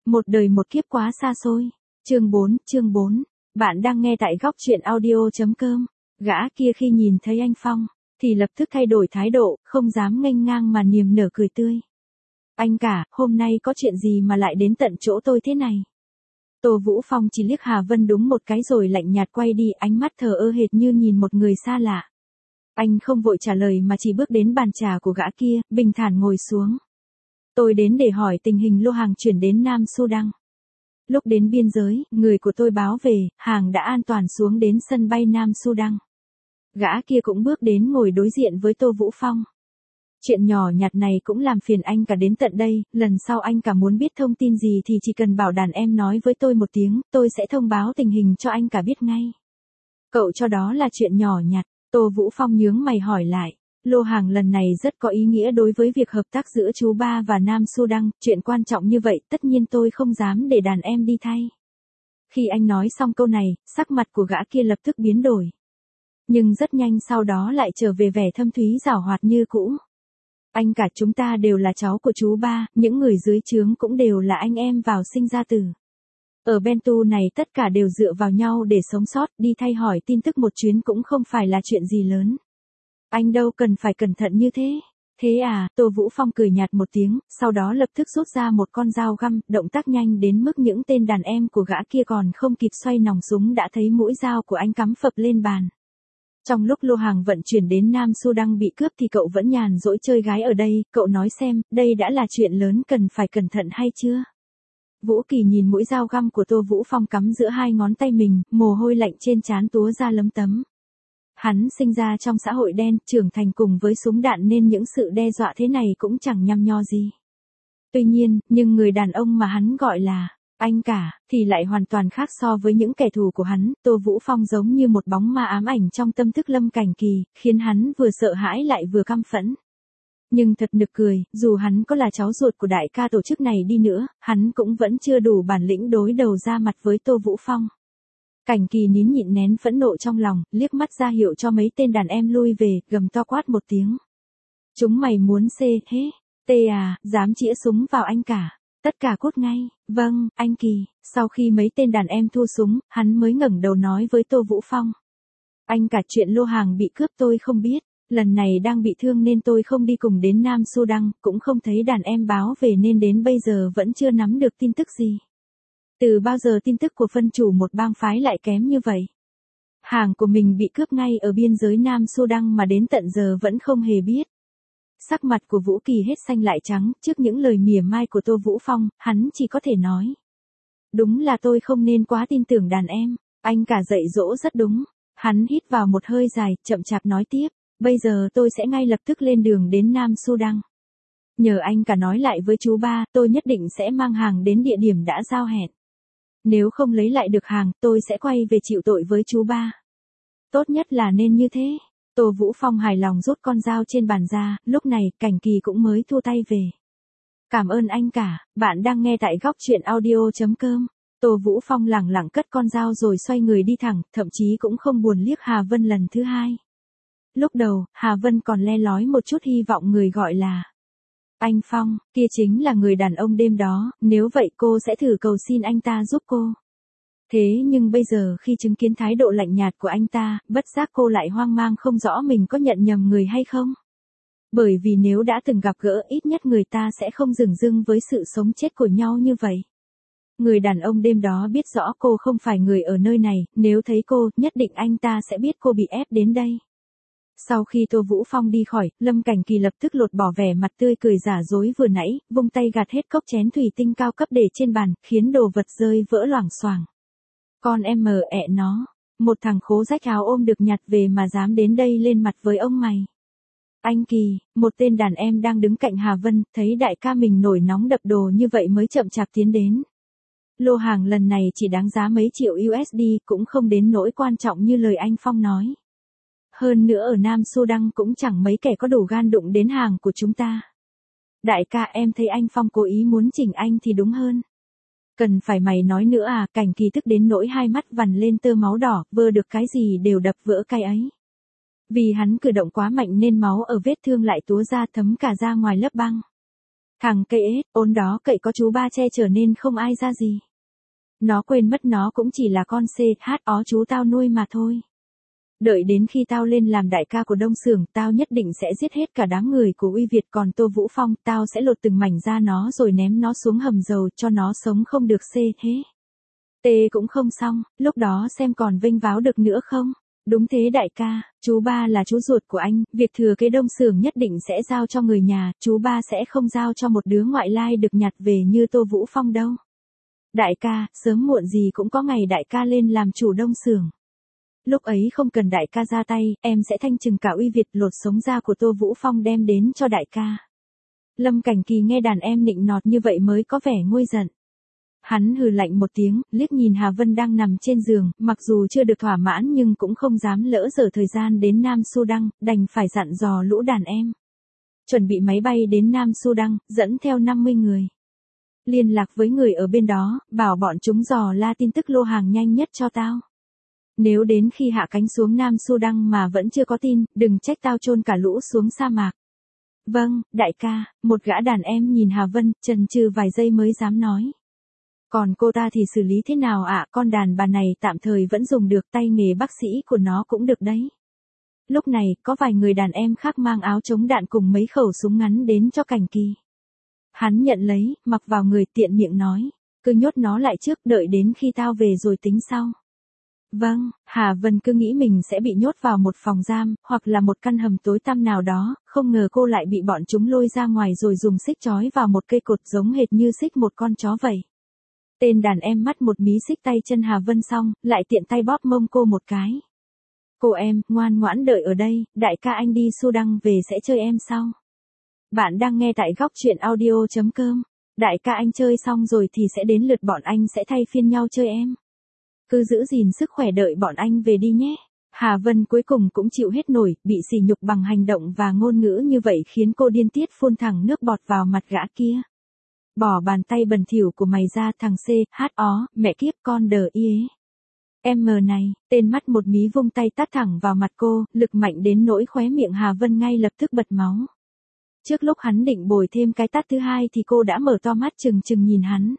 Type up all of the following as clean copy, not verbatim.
Một đời một kiếp quá xa xôi. Chương 4. Bạn đang nghe tại góc truyện audio.com. Gã kia khi nhìn thấy anh Phong, thì lập tức thay đổi thái độ, không dám nghênh ngang mà niềm nở cười tươi. Anh cả, hôm nay có chuyện gì mà lại đến tận chỗ tôi thế này? Tô Vũ Phong chỉ liếc Hà Vân đúng một cái rồi lạnh nhạt quay đi, ánh mắt thờ ơ hệt như nhìn một người xa lạ. Anh không vội trả lời mà chỉ bước đến bàn trà của gã kia, bình thản ngồi xuống. Tôi đến để hỏi tình hình lô hàng chuyển đến Nam Sudan. Lúc đến biên giới, người của tôi báo về, hàng đã an toàn xuống đến sân bay Nam Sudan. Gã kia cũng bước đến ngồi đối diện với Tô Vũ Phong. Chuyện nhỏ nhặt này cũng làm phiền anh cả đến tận đây, lần sau anh cả muốn biết thông tin gì thì chỉ cần bảo đàn em nói với tôi một tiếng, tôi sẽ thông báo tình hình cho anh cả biết ngay. Cậu cho đó là chuyện nhỏ nhặt, Tô Vũ Phong nhướng mày hỏi lại. Lô hàng lần này rất có ý nghĩa đối với việc hợp tác giữa chú ba và Nam Sudan, chuyện quan trọng như vậy tất nhiên tôi không dám để đàn em đi thay. Khi anh nói xong câu này, sắc mặt của gã kia lập tức biến đổi. Nhưng rất nhanh sau đó lại trở về vẻ thâm thúy giảo hoạt như cũ. Anh cả chúng ta đều là cháu của chú ba, những người dưới trướng cũng đều là anh em vào sinh ra tử. Ở Bentu này tất cả đều dựa vào nhau để sống sót, đi thay hỏi tin tức một chuyến cũng không phải là chuyện gì lớn. Anh đâu cần phải cẩn thận như thế. Thế à, Tô Vũ Phong cười nhạt một tiếng, sau đó lập tức rút ra một con dao găm, động tác nhanh đến mức những tên đàn em của gã kia còn không kịp xoay nòng súng đã thấy mũi dao của anh cắm phập lên bàn. Trong lúc lô hàng vận chuyển đến Nam Sudan bị cướp thì cậu vẫn nhàn rỗi chơi gái ở đây, cậu nói xem, đây đã là chuyện lớn cần phải cẩn thận hay chưa? Vũ Kỳ nhìn mũi dao găm của Tô Vũ Phong cắm giữa hai ngón tay mình, mồ hôi lạnh trên trán túa ra lấm tấm. Hắn sinh ra trong xã hội đen, trưởng thành cùng với súng đạn nên những sự đe dọa thế này cũng chẳng nhăm nho gì. Tuy nhiên, nhưng người đàn ông mà hắn gọi là anh cả, thì lại hoàn toàn khác so với những kẻ thù của hắn. Tô Vũ Phong giống như một bóng ma ám ảnh trong tâm thức Lâm Cảnh Kỳ, khiến hắn vừa sợ hãi lại vừa căm phẫn. Nhưng thật nực cười, dù hắn có là cháu ruột của đại ca tổ chức này đi nữa, hắn cũng vẫn chưa đủ bản lĩnh đối đầu ra mặt với Tô Vũ Phong. Cảnh Kỳ nín nhịn nén phẫn nộ trong lòng, liếc mắt ra hiệu cho mấy tên đàn em lui về, gầm to quát một tiếng. Chúng mày muốn tê à, dám chĩa súng vào anh cả. Tất cả cút ngay. Vâng, anh Kỳ. Sau khi mấy tên đàn em thu súng, hắn mới ngẩng đầu nói với Tô Vũ Phong. Anh cả, chuyện lô hàng bị cướp tôi không biết. Lần này đang bị thương nên tôi không đi cùng đến Nam Sudan, cũng không thấy đàn em báo về nên đến bây giờ vẫn chưa nắm được tin tức gì. Từ bao giờ tin tức của phân chủ một bang phái lại kém như vậy? Hàng của mình bị cướp ngay ở biên giới Nam Sudan mà đến tận giờ vẫn không hề biết. Sắc mặt của Vũ Kỳ hết xanh lại trắng, trước những lời mỉa mai của Tô Vũ Phong, hắn chỉ có thể nói. Đúng là tôi không nên quá tin tưởng đàn em, anh cả dạy dỗ rất đúng. Hắn hít vào một hơi dài, chậm chạp nói tiếp, bây giờ tôi sẽ ngay lập tức lên đường đến Nam Sudan. Nhờ anh cả nói lại với chú ba, tôi nhất định sẽ mang hàng đến địa điểm đã giao hẹn. Nếu không lấy lại được hàng, tôi sẽ quay về chịu tội với chú ba. Tốt nhất là nên như thế. Tô Vũ Phong hài lòng rút con dao trên bàn ra, lúc này, Cảnh Kỳ cũng mới thu tay về. Cảm ơn anh cả, bạn đang nghe tại góc truyện audio.com. Tô Vũ Phong lẳng lặng cất con dao rồi xoay người đi thẳng, thậm chí cũng không buồn liếc Hà Vân lần thứ hai. Lúc đầu, Hà Vân còn le lói một chút hy vọng người gọi là anh Phong, kia chính là người đàn ông đêm đó, nếu vậy cô sẽ thử cầu xin anh ta giúp cô. Thế nhưng bây giờ khi chứng kiến thái độ lạnh nhạt của anh ta, bất giác cô lại hoang mang không rõ mình có nhận nhầm người hay không. Bởi vì nếu đã từng gặp gỡ ít nhất người ta sẽ không dửng dưng với sự sống chết của nhau như vậy. Người đàn ông đêm đó biết rõ cô không phải người ở nơi này, nếu thấy cô, nhất định anh ta sẽ biết cô bị ép đến đây. Sau khi Tô Vũ Phong đi khỏi, Lâm Cảnh Kỳ lập tức lột bỏ vẻ mặt tươi cười giả dối vừa nãy, vung tay gạt hết cốc chén thủy tinh cao cấp để trên bàn, khiến đồ vật rơi vỡ loảng xoảng. Con em mờ ẹ nó, một thằng khố rách áo ôm được nhặt về mà dám đến đây lên mặt với ông mày. Anh Kỳ, một tên đàn em đang đứng cạnh Hà Vân, thấy đại ca mình nổi nóng đập đồ như vậy mới chậm chạp tiến đến. Lô hàng lần này chỉ đáng giá mấy triệu USD, cũng không đến nỗi quan trọng như lời anh Phong nói. Hơn nữa ở Nam Sudan cũng chẳng mấy kẻ có đủ gan đụng đến hàng của chúng ta. Đại ca, em thấy anh Phong cố ý muốn chỉnh anh thì đúng hơn. Cần phải mày nói nữa à? Cảnh Kỳ tức đến nỗi hai mắt vằn lên tơ máu đỏ, vơ được cái gì đều đập vỡ cái ấy. Vì hắn cử động quá mạnh nên máu ở vết thương lại túa ra thấm cả ra ngoài lớp băng. Thằng cây ếch, ôn đó cậy có chú ba che chở nên không ai ra gì. Nó quên mất nó cũng chỉ là con ó chú tao nuôi mà thôi. Đợi đến khi tao lên làm đại ca của Đông Xưởng, tao nhất định sẽ giết hết cả đám người của Uy Việt, còn Tô Vũ Phong, tao sẽ lột từng mảnh da nó rồi ném nó xuống hầm dầu cho nó sống không được cũng không xong, lúc đó xem còn vênh váo được nữa không? Đúng thế đại ca, chú ba là chú ruột của anh, việc thừa kế Đông Xưởng nhất định sẽ giao cho người nhà, chú ba sẽ không giao cho một đứa ngoại lai được nhặt về như Tô Vũ Phong đâu. Đại ca, sớm muộn gì cũng có ngày đại ca lên làm chủ Đông Xưởng. Lúc ấy không cần đại ca ra tay, em sẽ thanh trừng cả Uy Việt, lột sống da của Tô Vũ Phong đem đến cho đại ca. Lâm Cảnh Kỳ nghe đàn em nịnh nọt như vậy mới có vẻ nguôi giận. Hắn hừ lạnh một tiếng, liếc nhìn Hà Vân đang nằm trên giường, mặc dù chưa được thỏa mãn nhưng cũng không dám lỡ dở thời gian đến Nam Sudan, đành phải dặn dò lũ đàn em. Chuẩn bị máy bay đến Nam Sudan, dẫn theo 50 người. Liên lạc với người ở bên đó, bảo bọn chúng dò la tin tức lô hàng nhanh nhất cho tao. Nếu đến khi hạ cánh xuống Nam Sudan mà vẫn chưa có tin, đừng trách tao chôn cả lũ xuống sa mạc. Vâng, đại ca, một gã đàn em nhìn Hà Vân, chần chừ vài giây mới dám nói. Còn cô ta thì xử lý thế nào ạ? Con đàn bà này tạm thời vẫn dùng được, tay nghề bác sĩ của nó cũng được đấy. Lúc này, có vài người đàn em khác mang áo chống đạn cùng mấy khẩu súng ngắn đến cho Cảnh Kỳ. Hắn nhận lấy, mặc vào người, tiện miệng nói. Cứ nhốt nó lại trước, đợi đến khi tao về rồi tính sau. Vâng, Hà Vân cứ nghĩ mình sẽ bị nhốt vào một phòng giam, hoặc là một căn hầm tối tăm nào đó, không ngờ cô lại bị bọn chúng lôi ra ngoài rồi dùng xích trói vào một cây cột giống hệt như xích một con chó vậy. Tên đàn em mắt một mí xích tay chân Hà Vân xong, lại tiện tay bóp mông cô một cái. Cô em, ngoan ngoãn đợi ở đây, đại ca anh đi Sudan về sẽ chơi em sau. Bạn đang nghe tại góc truyện audio.com. Đại ca anh chơi xong rồi thì sẽ đến lượt bọn anh sẽ thay phiên nhau chơi em. Cứ giữ gìn sức khỏe đợi bọn anh về đi nhé. Hà Vân cuối cùng cũng chịu hết nổi, bị sỉ nhục bằng hành động và ngôn ngữ như vậy khiến cô điên tiết phun thẳng nước bọt vào mặt gã kia. Bỏ bàn tay bẩn thỉu của mày ra, thằng mẹ kiếp con đờ ý ế. Em mờ này, tên mắt một mí vung tay tát thẳng vào mặt cô, lực mạnh đến nỗi khóe miệng Hà Vân ngay lập tức bật máu. Trước lúc hắn định bồi thêm cái tát thứ hai thì cô đã mở to mắt trừng trừng nhìn hắn.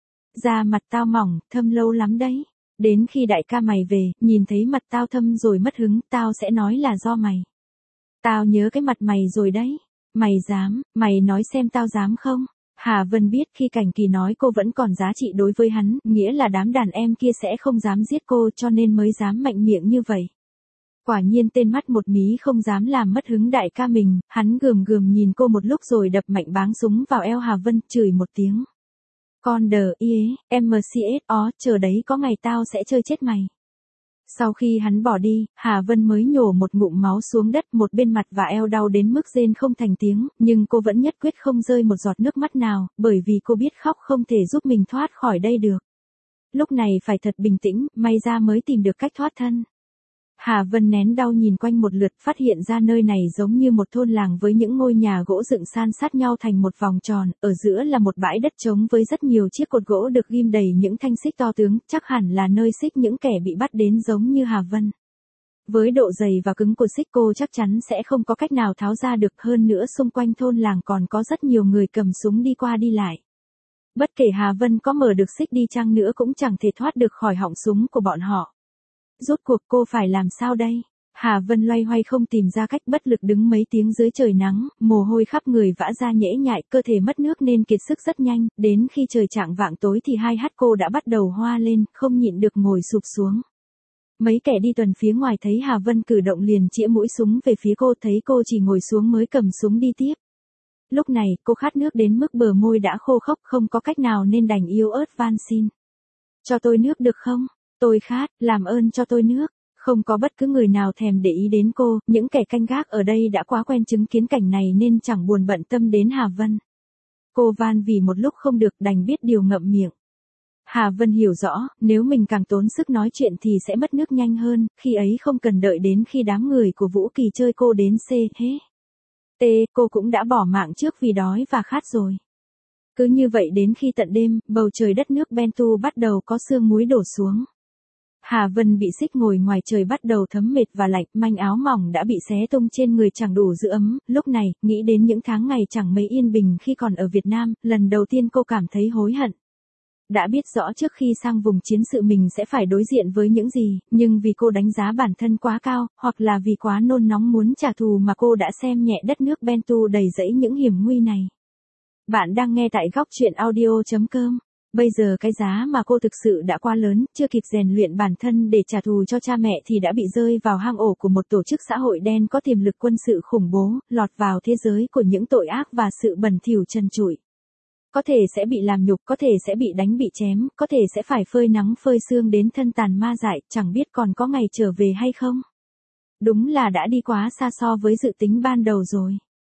Da mặt tao mỏng, thâm lâu lắm đấy. Đến khi đại ca mày về, nhìn thấy mặt tao thâm rồi mất hứng, tao sẽ nói là do mày. Tao nhớ cái mặt mày rồi đấy. Mày dám, mày nói xem tao dám không? Hà Vân biết khi Cảnh Kỳ nói cô vẫn còn giá trị đối với hắn, nghĩa là đám đàn em kia sẽ không dám giết cô cho nên mới dám mạnh miệng như vậy. Quả nhiên tên mắt một mí không dám làm mất hứng đại ca mình, hắn gườm gườm nhìn cô một lúc rồi đập mạnh báng súng vào eo Hà Vân, chửi một tiếng. Con đờ ý MCSO, chờ đấy có ngày tao sẽ chơi chết mày. Sau khi hắn bỏ đi, Hà Vân mới nhổ một ngụm máu xuống đất, một bên mặt và eo đau đến mức rên không thành tiếng, nhưng cô vẫn nhất quyết không rơi một giọt nước mắt nào, bởi vì cô biết khóc không thể giúp mình thoát khỏi đây được. Lúc này phải thật bình tĩnh, may ra mới tìm được cách thoát thân. Hà Vân nén đau nhìn quanh một lượt, phát hiện ra nơi này giống như một thôn làng với những ngôi nhà gỗ dựng san sát nhau thành một vòng tròn, ở giữa là một bãi đất trống với rất nhiều chiếc cột gỗ được ghim đầy những thanh xích to tướng, chắc hẳn là nơi xích những kẻ bị bắt đến giống như Hà Vân. Với độ dày và cứng của xích cô chắc chắn sẽ không có cách nào tháo ra được, hơn nữa xung quanh thôn làng còn có rất nhiều người cầm súng đi qua đi lại. Bất kể Hà Vân có mở được xích đi chăng nữa cũng chẳng thể thoát được khỏi họng súng của bọn họ. Rốt cuộc cô phải làm sao đây? Hà Vân loay hoay không tìm ra cách, bất lực đứng mấy tiếng dưới trời nắng, mồ hôi khắp người vã ra nhễ nhại, cơ thể mất nước nên kiệt sức rất nhanh, đến khi trời chạng vạng tối thì hai mắt cô đã bắt đầu hoa lên, không nhịn được ngồi sụp xuống. Mấy kẻ đi tuần phía ngoài thấy Hà Vân cử động liền chĩa mũi súng về phía cô, thấy cô chỉ ngồi xuống mới cầm súng đi tiếp. Lúc này, cô khát nước đến mức bờ môi đã khô khốc, không có cách nào nên đành yếu ớt van xin. Cho tôi nước được không? Tôi khát, làm ơn cho tôi nước. Không có bất cứ người nào thèm để ý đến cô, những kẻ canh gác ở đây đã quá quen chứng kiến cảnh này nên chẳng buồn bận tâm đến Hà Vân. Cô van vì một lúc không được, đành biết điều ngậm miệng. Hà Vân hiểu rõ, nếu mình càng tốn sức nói chuyện thì sẽ mất nước nhanh hơn, khi ấy không cần đợi đến khi đám người của Vũ Kỳ chơi cô đến cô cũng đã bỏ mạng trước vì đói và khát rồi. Cứ như vậy đến khi tận đêm, bầu trời đất nước Bentu bắt đầu có sương muối đổ xuống. Hà Vân bị xích ngồi ngoài trời bắt đầu thấm mệt và lạnh, manh áo mỏng đã bị xé tung trên người chẳng đủ giữ ấm, lúc này, nghĩ đến những tháng ngày chẳng mấy yên bình khi còn ở Việt Nam, lần đầu tiên cô cảm thấy hối hận. Đã biết rõ trước khi sang vùng chiến sự mình sẽ phải đối diện với những gì, nhưng vì cô đánh giá bản thân quá cao, hoặc là vì quá nôn nóng muốn trả thù mà cô đã xem nhẹ đất nước Bentu đầy rẫy những hiểm nguy này. Bạn đang nghe tại góc truyện audio.com. Bây giờ cái giá mà cô thực sự đã quá lớn, chưa kịp rèn luyện bản thân để trả thù cho cha mẹ thì đã bị rơi vào hang ổ của một tổ chức xã hội đen có tiềm lực quân sự khủng bố, lọt vào thế giới của những tội ác và sự bẩn thỉu trần trụi. Có thể sẽ bị làm nhục, có thể sẽ bị đánh bị chém, có thể sẽ phải phơi nắng phơi sương đến thân tàn ma dại, chẳng biết còn có ngày trở về hay không. Đúng là đã đi quá xa so với dự tính ban đầu rồi.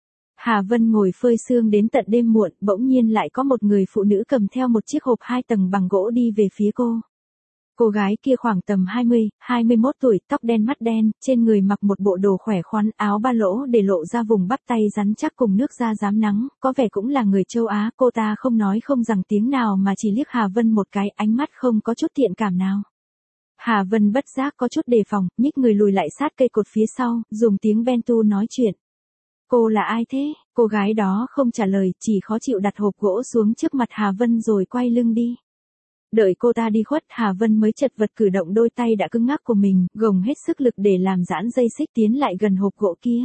Hà Vân ngồi phơi sương đến tận đêm muộn, bỗng nhiên lại có một người phụ nữ cầm theo một chiếc hộp 2 tầng bằng gỗ đi về phía cô. Cô gái kia khoảng tầm 20, 21 tuổi, tóc đen mắt đen, trên người mặc một bộ đồ khỏe khoắn, áo ba lỗ để lộ ra vùng bắp tay rắn chắc cùng nước da rám nắng, có vẻ cũng là người châu Á, cô ta không nói không rằng tiếng nào mà chỉ liếc Hà Vân một cái, ánh mắt không có chút thiện cảm nào. Hà Vân bất giác có chút đề phòng, nhích người lùi lại sát cây cột phía sau, dùng tiếng Bentu nói chuyện. Cô là ai thế? Cô gái đó không trả lời, chỉ khó chịu đặt hộp gỗ xuống trước mặt Hà Vân rồi quay lưng đi. Đợi cô ta đi khuất, Hà Vân mới chật vật cử động đôi tay đã cứng ngắc của mình, gồng hết sức lực để làm giãn dây xích tiến lại gần hộp gỗ kia.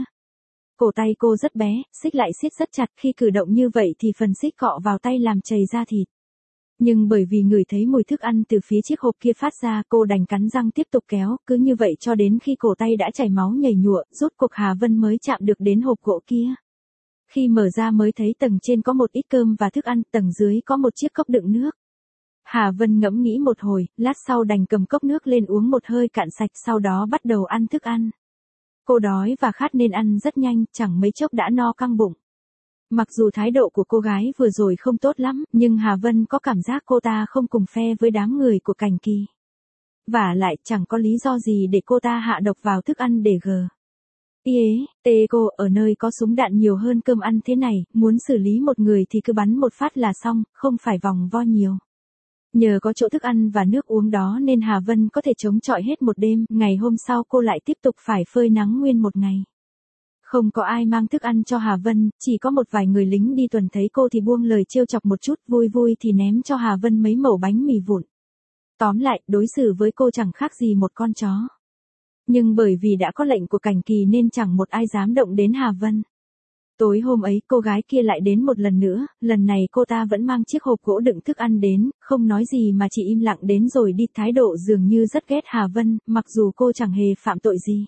Cổ tay cô rất bé, xích lại siết rất chặt, khi cử động như vậy thì phần xích cọ vào tay làm chảy da thịt. Nhưng bởi vì ngửi thấy mùi thức ăn từ phía chiếc hộp kia phát ra, cô đành cắn răng tiếp tục kéo, cứ như vậy cho đến khi cổ tay đã chảy máu nhầy nhụa, rốt cuộc Hà Vân mới chạm được đến hộp gỗ kia. Khi mở ra mới thấy tầng trên có một ít cơm và thức ăn, tầng dưới có một chiếc cốc đựng nước. Hà Vân ngẫm nghĩ một hồi, lát sau đành cầm cốc nước lên uống một hơi cạn sạch, sau đó bắt đầu ăn thức ăn. Cô đói và khát nên ăn rất nhanh, chẳng mấy chốc đã no căng bụng. Mặc dù thái độ của cô gái vừa rồi không tốt lắm, nhưng Hà Vân có cảm giác cô ta không cùng phe với đám người của Cảnh Kỳ. Vả lại chẳng có lý do gì để cô ta hạ độc vào thức ăn để cô ở nơi có súng đạn nhiều hơn cơm ăn thế này, muốn xử lý một người thì cứ bắn một phát là xong, không phải vòng vo nhiều. Nhờ có chỗ thức ăn và nước uống đó nên Hà Vân có thể chống chọi hết một đêm, ngày hôm sau cô lại tiếp tục phải phơi nắng nguyên một ngày. Không có ai mang thức ăn cho Hà Vân, chỉ có một vài người lính đi tuần thấy cô thì buông lời trêu chọc một chút, vui vui thì ném cho Hà Vân mấy mẩu bánh mì vụn. Tóm lại, đối xử với cô chẳng khác gì một con chó. Nhưng bởi vì đã có lệnh của Cảnh Kỳ nên chẳng một ai dám động đến Hà Vân. Tối hôm ấy cô gái kia lại đến một lần nữa, lần này cô ta vẫn mang chiếc hộp gỗ đựng thức ăn đến, không nói gì mà chỉ im lặng đến rồi đi, thái độ dường như rất ghét Hà Vân, mặc dù cô chẳng hề phạm tội gì.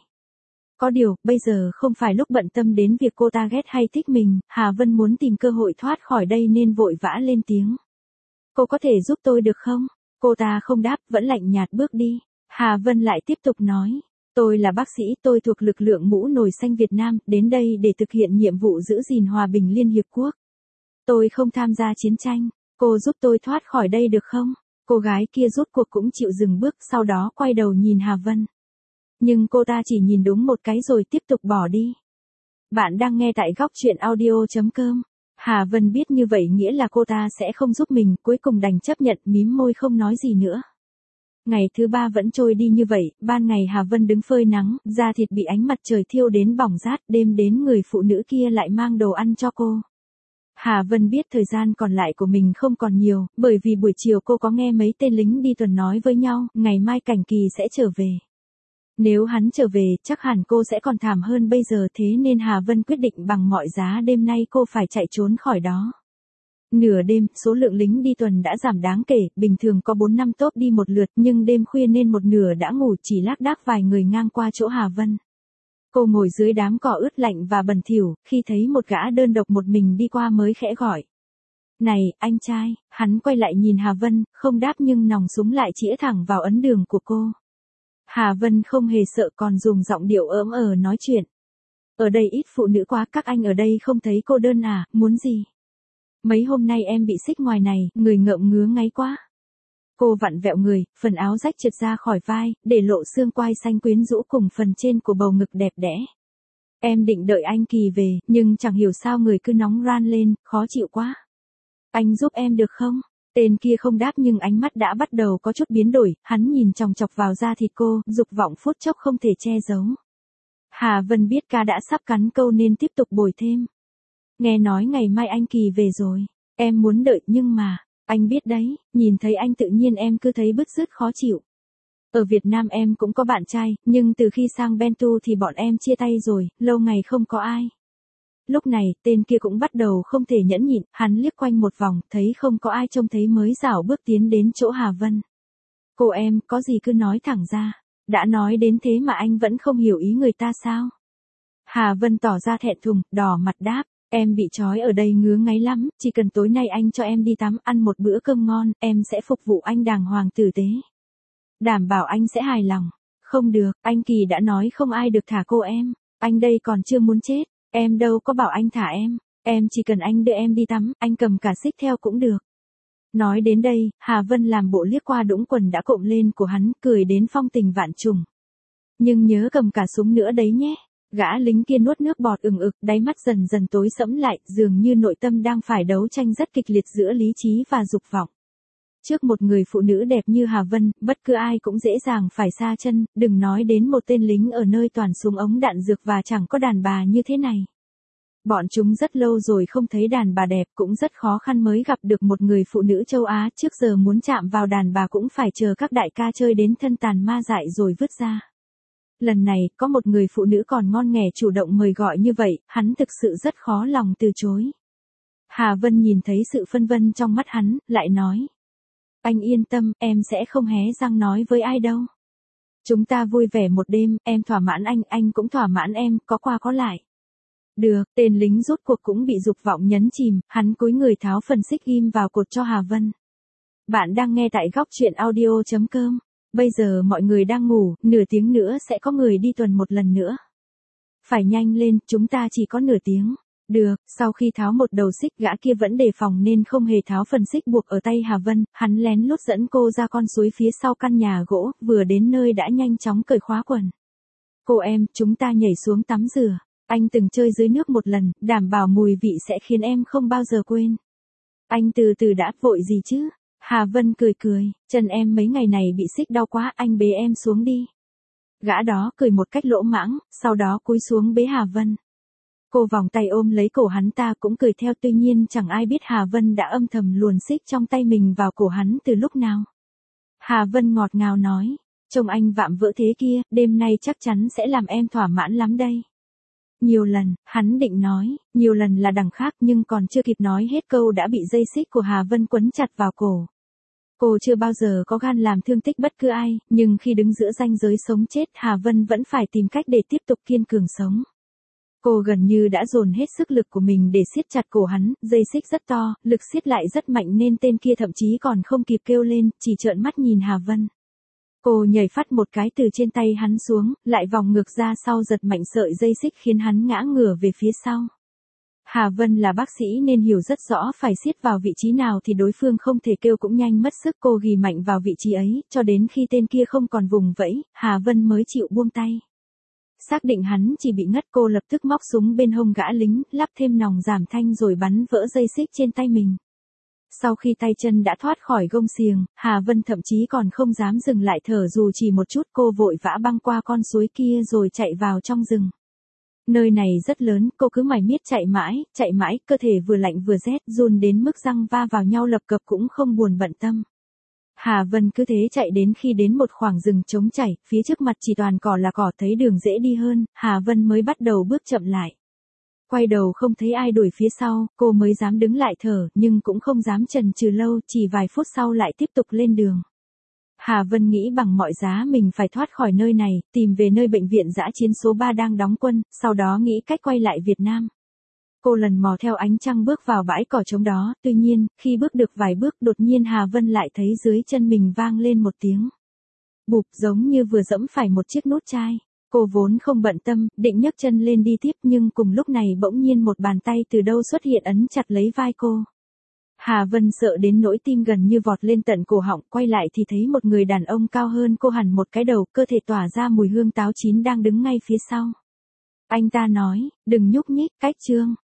Có điều, bây giờ không phải lúc bận tâm đến việc cô ta ghét hay thích mình, Hà Vân muốn tìm cơ hội thoát khỏi đây nên vội vã lên tiếng. Cô có thể giúp tôi được không? Cô ta không đáp, vẫn lạnh nhạt bước đi. Hà Vân lại tiếp tục nói. Tôi là bác sĩ, tôi thuộc lực lượng mũ nồi xanh Việt Nam, đến đây để thực hiện nhiệm vụ giữ gìn hòa bình Liên Hiệp Quốc. Tôi không tham gia chiến tranh, cô giúp tôi thoát khỏi đây được không? Cô gái kia rốt cuộc cũng chịu dừng bước, sau đó quay đầu nhìn Hà Vân. Nhưng cô ta chỉ nhìn đúng một cái rồi tiếp tục bỏ đi. Bạn đang nghe tại góc truyện audio.com. Hà Vân biết như vậy nghĩa là cô ta sẽ không giúp mình, cuối cùng đành chấp nhận, mím môi không nói gì nữa. Ngày thứ 3 vẫn trôi đi như vậy, ban ngày Hà Vân đứng phơi nắng, da thịt bị ánh mặt trời thiêu đến bỏng rát, đêm đến người phụ nữ kia lại mang đồ ăn cho cô. Hà Vân biết thời gian còn lại của mình không còn nhiều, bởi vì buổi chiều cô có nghe mấy tên lính đi tuần nói với nhau, ngày mai Cảnh Kỳ sẽ trở về. Nếu hắn trở về, chắc hẳn cô sẽ còn thảm hơn bây giờ, thế nên Hà Vân quyết định bằng mọi giá đêm nay cô phải chạy trốn khỏi đó. Nửa đêm, số lượng lính đi tuần đã giảm đáng kể, bình thường có 4-5 tốp đi một lượt, nhưng đêm khuya nên một nửa đã ngủ, chỉ lác đác vài người ngang qua chỗ Hà Vân. Cô ngồi dưới đám cỏ ướt lạnh và bẩn thỉu, khi thấy một gã đơn độc một mình đi qua mới khẽ gọi. Này, anh trai, hắn quay lại nhìn Hà Vân, không đáp nhưng nòng súng lại chĩa thẳng vào ấn đường của cô. Hà Vân không hề sợ còn dùng giọng điệu ỡm nói chuyện. Ở đây ít phụ nữ quá, các anh ở đây không thấy cô đơn à, muốn gì? Mấy hôm nay em bị xích ngoài này, người ngợm ngứa ngáy quá. Cô vặn vẹo người, phần áo rách trượt ra khỏi vai, để lộ xương quai xanh quyến rũ cùng phần trên của bầu ngực đẹp đẽ. Em định đợi anh Kỳ về, nhưng chẳng hiểu sao người cứ nóng ran lên, khó chịu quá. Anh giúp em được không? Tên kia không đáp nhưng ánh mắt đã bắt đầu có chút biến đổi, hắn nhìn chòng chọc vào da thịt cô, dục vọng phút chốc không thể che giấu. Hà Vân biết ca đã sắp cắn câu nên tiếp tục bồi thêm. Nghe nói ngày mai anh Kỳ về rồi, em muốn đợi nhưng mà, anh biết đấy, nhìn thấy anh tự nhiên em cứ thấy bứt rứt khó chịu. Ở Việt Nam em cũng có bạn trai, nhưng từ khi sang Bentu thì bọn em chia tay rồi, lâu ngày không có ai. Lúc này, tên kia cũng bắt đầu không thể nhẫn nhịn, hắn liếc quanh một vòng, thấy không có ai trông thấy mới rảo bước tiến đến chỗ Hà Vân. Cô em, có gì cứ nói thẳng ra, đã nói đến thế mà anh vẫn không hiểu ý người ta sao? Hà Vân tỏ ra thẹn thùng, đỏ mặt đáp, em bị trói ở đây ngứa ngáy lắm, chỉ cần tối nay anh cho em đi tắm ăn một bữa cơm ngon, em sẽ phục vụ anh đàng hoàng tử tế. Đảm bảo anh sẽ hài lòng. Không được, anh Kỳ đã nói không ai được thả cô em, anh đây còn chưa muốn chết. Em đâu có bảo anh thả em chỉ cần anh đưa em đi tắm, anh cầm cả xích theo cũng được. Nói đến đây, Hà Vân làm bộ liếc qua đũng quần đã cộm lên của hắn, cười đến phong tình vạn trùng. Nhưng nhớ cầm cả súng nữa đấy nhé. Gã lính kia nuốt nước bọt ừng ực, đáy mắt dần dần tối sẫm lại, dường như nội tâm đang phải đấu tranh rất kịch liệt giữa lý trí và dục vọng. Trước một người phụ nữ đẹp như Hà Vân, bất cứ ai cũng dễ dàng phải sa chân, đừng nói đến một tên lính ở nơi toàn súng ống đạn dược và chẳng có đàn bà như thế này. Bọn chúng rất lâu rồi không thấy đàn bà đẹp, cũng rất khó khăn mới gặp được một người phụ nữ châu Á, trước giờ muốn chạm vào đàn bà cũng phải chờ các đại ca chơi đến thân tàn ma dại rồi vứt ra. Lần này, có một người phụ nữ còn ngon nghẻ chủ động mời gọi như vậy, hắn thực sự rất khó lòng từ chối. Hà Vân nhìn thấy sự phân vân trong mắt hắn, lại nói. Anh yên tâm, em sẽ không hé răng nói với ai đâu. Chúng ta vui vẻ một đêm, em thỏa mãn anh cũng thỏa mãn em, có qua có lại. Được, tên lính rốt cuộc cũng bị dục vọng nhấn chìm, hắn cúi người tháo phần xích ghim vào cột cho Hà Vân. Bạn đang nghe tại góc truyện audio.com. Bây giờ mọi người đang ngủ, nửa tiếng nữa sẽ có người đi tuần một lần nữa. Phải nhanh lên, chúng ta chỉ có nửa tiếng. Được, sau khi tháo một đầu xích gã kia vẫn đề phòng nên không hề tháo phần xích buộc ở tay Hà Vân, hắn lén lút dẫn cô ra con suối phía sau căn nhà gỗ, vừa đến nơi đã nhanh chóng cởi khóa quần. Cô em, chúng ta nhảy xuống tắm rửa. Anh từng chơi dưới nước một lần, đảm bảo mùi vị sẽ khiến em không bao giờ quên. Anh từ từ đã, vội gì chứ? Hà Vân cười cười, chân em mấy ngày này bị xích đau quá, anh bế em xuống đi. Gã đó cười một cách lỗ mãng, sau đó cúi xuống bế Hà Vân. Cô vòng tay ôm lấy cổ hắn ta cũng cười theo, tuy nhiên chẳng ai biết Hà Vân đã âm thầm luồn xích trong tay mình vào cổ hắn từ lúc nào. Hà Vân ngọt ngào nói, trông anh vạm vỡ thế kia, đêm nay chắc chắn sẽ làm em thỏa mãn lắm đây. Nhiều lần, hắn định nói, nhiều lần là đằng khác nhưng còn chưa kịp nói hết câu đã bị dây xích của Hà Vân quấn chặt vào cổ. Cô chưa bao giờ có gan làm thương tích bất cứ ai, nhưng khi đứng giữa ranh giới sống chết Hà Vân vẫn phải tìm cách để tiếp tục kiên cường sống. Cô gần như đã dồn hết sức lực của mình để siết chặt cổ hắn, dây xích rất to, lực siết lại rất mạnh nên tên kia thậm chí còn không kịp kêu lên, chỉ trợn mắt nhìn Hà Vân. Cô nhảy phắt một cái từ trên tay hắn xuống, lại vòng ngược ra sau giật mạnh sợi dây xích khiến hắn ngã ngửa về phía sau. Hà Vân là bác sĩ nên hiểu rất rõ phải siết vào vị trí nào thì đối phương không thể kêu cũng nhanh mất sức, cô ghì mạnh vào vị trí ấy, cho đến khi tên kia không còn vùng vẫy, Hà Vân mới chịu buông tay. Xác định hắn chỉ bị ngất, cô lập tức móc súng bên hông gã lính, lắp thêm nòng giảm thanh rồi bắn vỡ dây xích trên tay mình. Sau khi tay chân đã thoát khỏi gông xiềng, Hà Vân thậm chí còn không dám dừng lại thở dù chỉ một chút, cô vội vã băng qua con suối kia rồi chạy vào trong rừng. Nơi này rất lớn, cô cứ mải miết chạy mãi, cơ thể vừa lạnh vừa rét, run đến mức răng va vào nhau lập cập cũng không buồn bận tâm. Hà Vân cứ thế chạy đến khi đến một khoảng rừng trống chảy, phía trước mặt chỉ toàn cỏ là cỏ, thấy đường dễ đi hơn, Hà Vân mới bắt đầu bước chậm lại. Quay đầu không thấy ai đuổi phía sau, cô mới dám đứng lại thở, nhưng cũng không dám chần chừ lâu, chỉ vài phút sau lại tiếp tục lên đường. Hà Vân nghĩ bằng mọi giá mình phải thoát khỏi nơi này, tìm về nơi bệnh viện dã chiến số 3 đang đóng quân, sau đó nghĩ cách quay lại Việt Nam. Cô lần mò theo ánh trăng bước vào bãi cỏ trống đó, tuy nhiên, khi bước được vài bước đột nhiên Hà Vân lại thấy dưới chân mình vang lên một tiếng bụp, giống như vừa giẫm phải một chiếc nút chai. Cô vốn không bận tâm, định nhấc chân lên đi tiếp nhưng cùng lúc này bỗng nhiên một bàn tay từ đâu xuất hiện ấn chặt lấy vai cô. Hà Vân sợ đến nỗi tim gần như vọt lên tận cổ họng, quay lại thì thấy một người đàn ông cao hơn cô hẳn một cái đầu, cơ thể tỏa ra mùi hương táo chín đang đứng ngay phía sau. Anh ta nói, đừng nhúc nhích, cách Trương.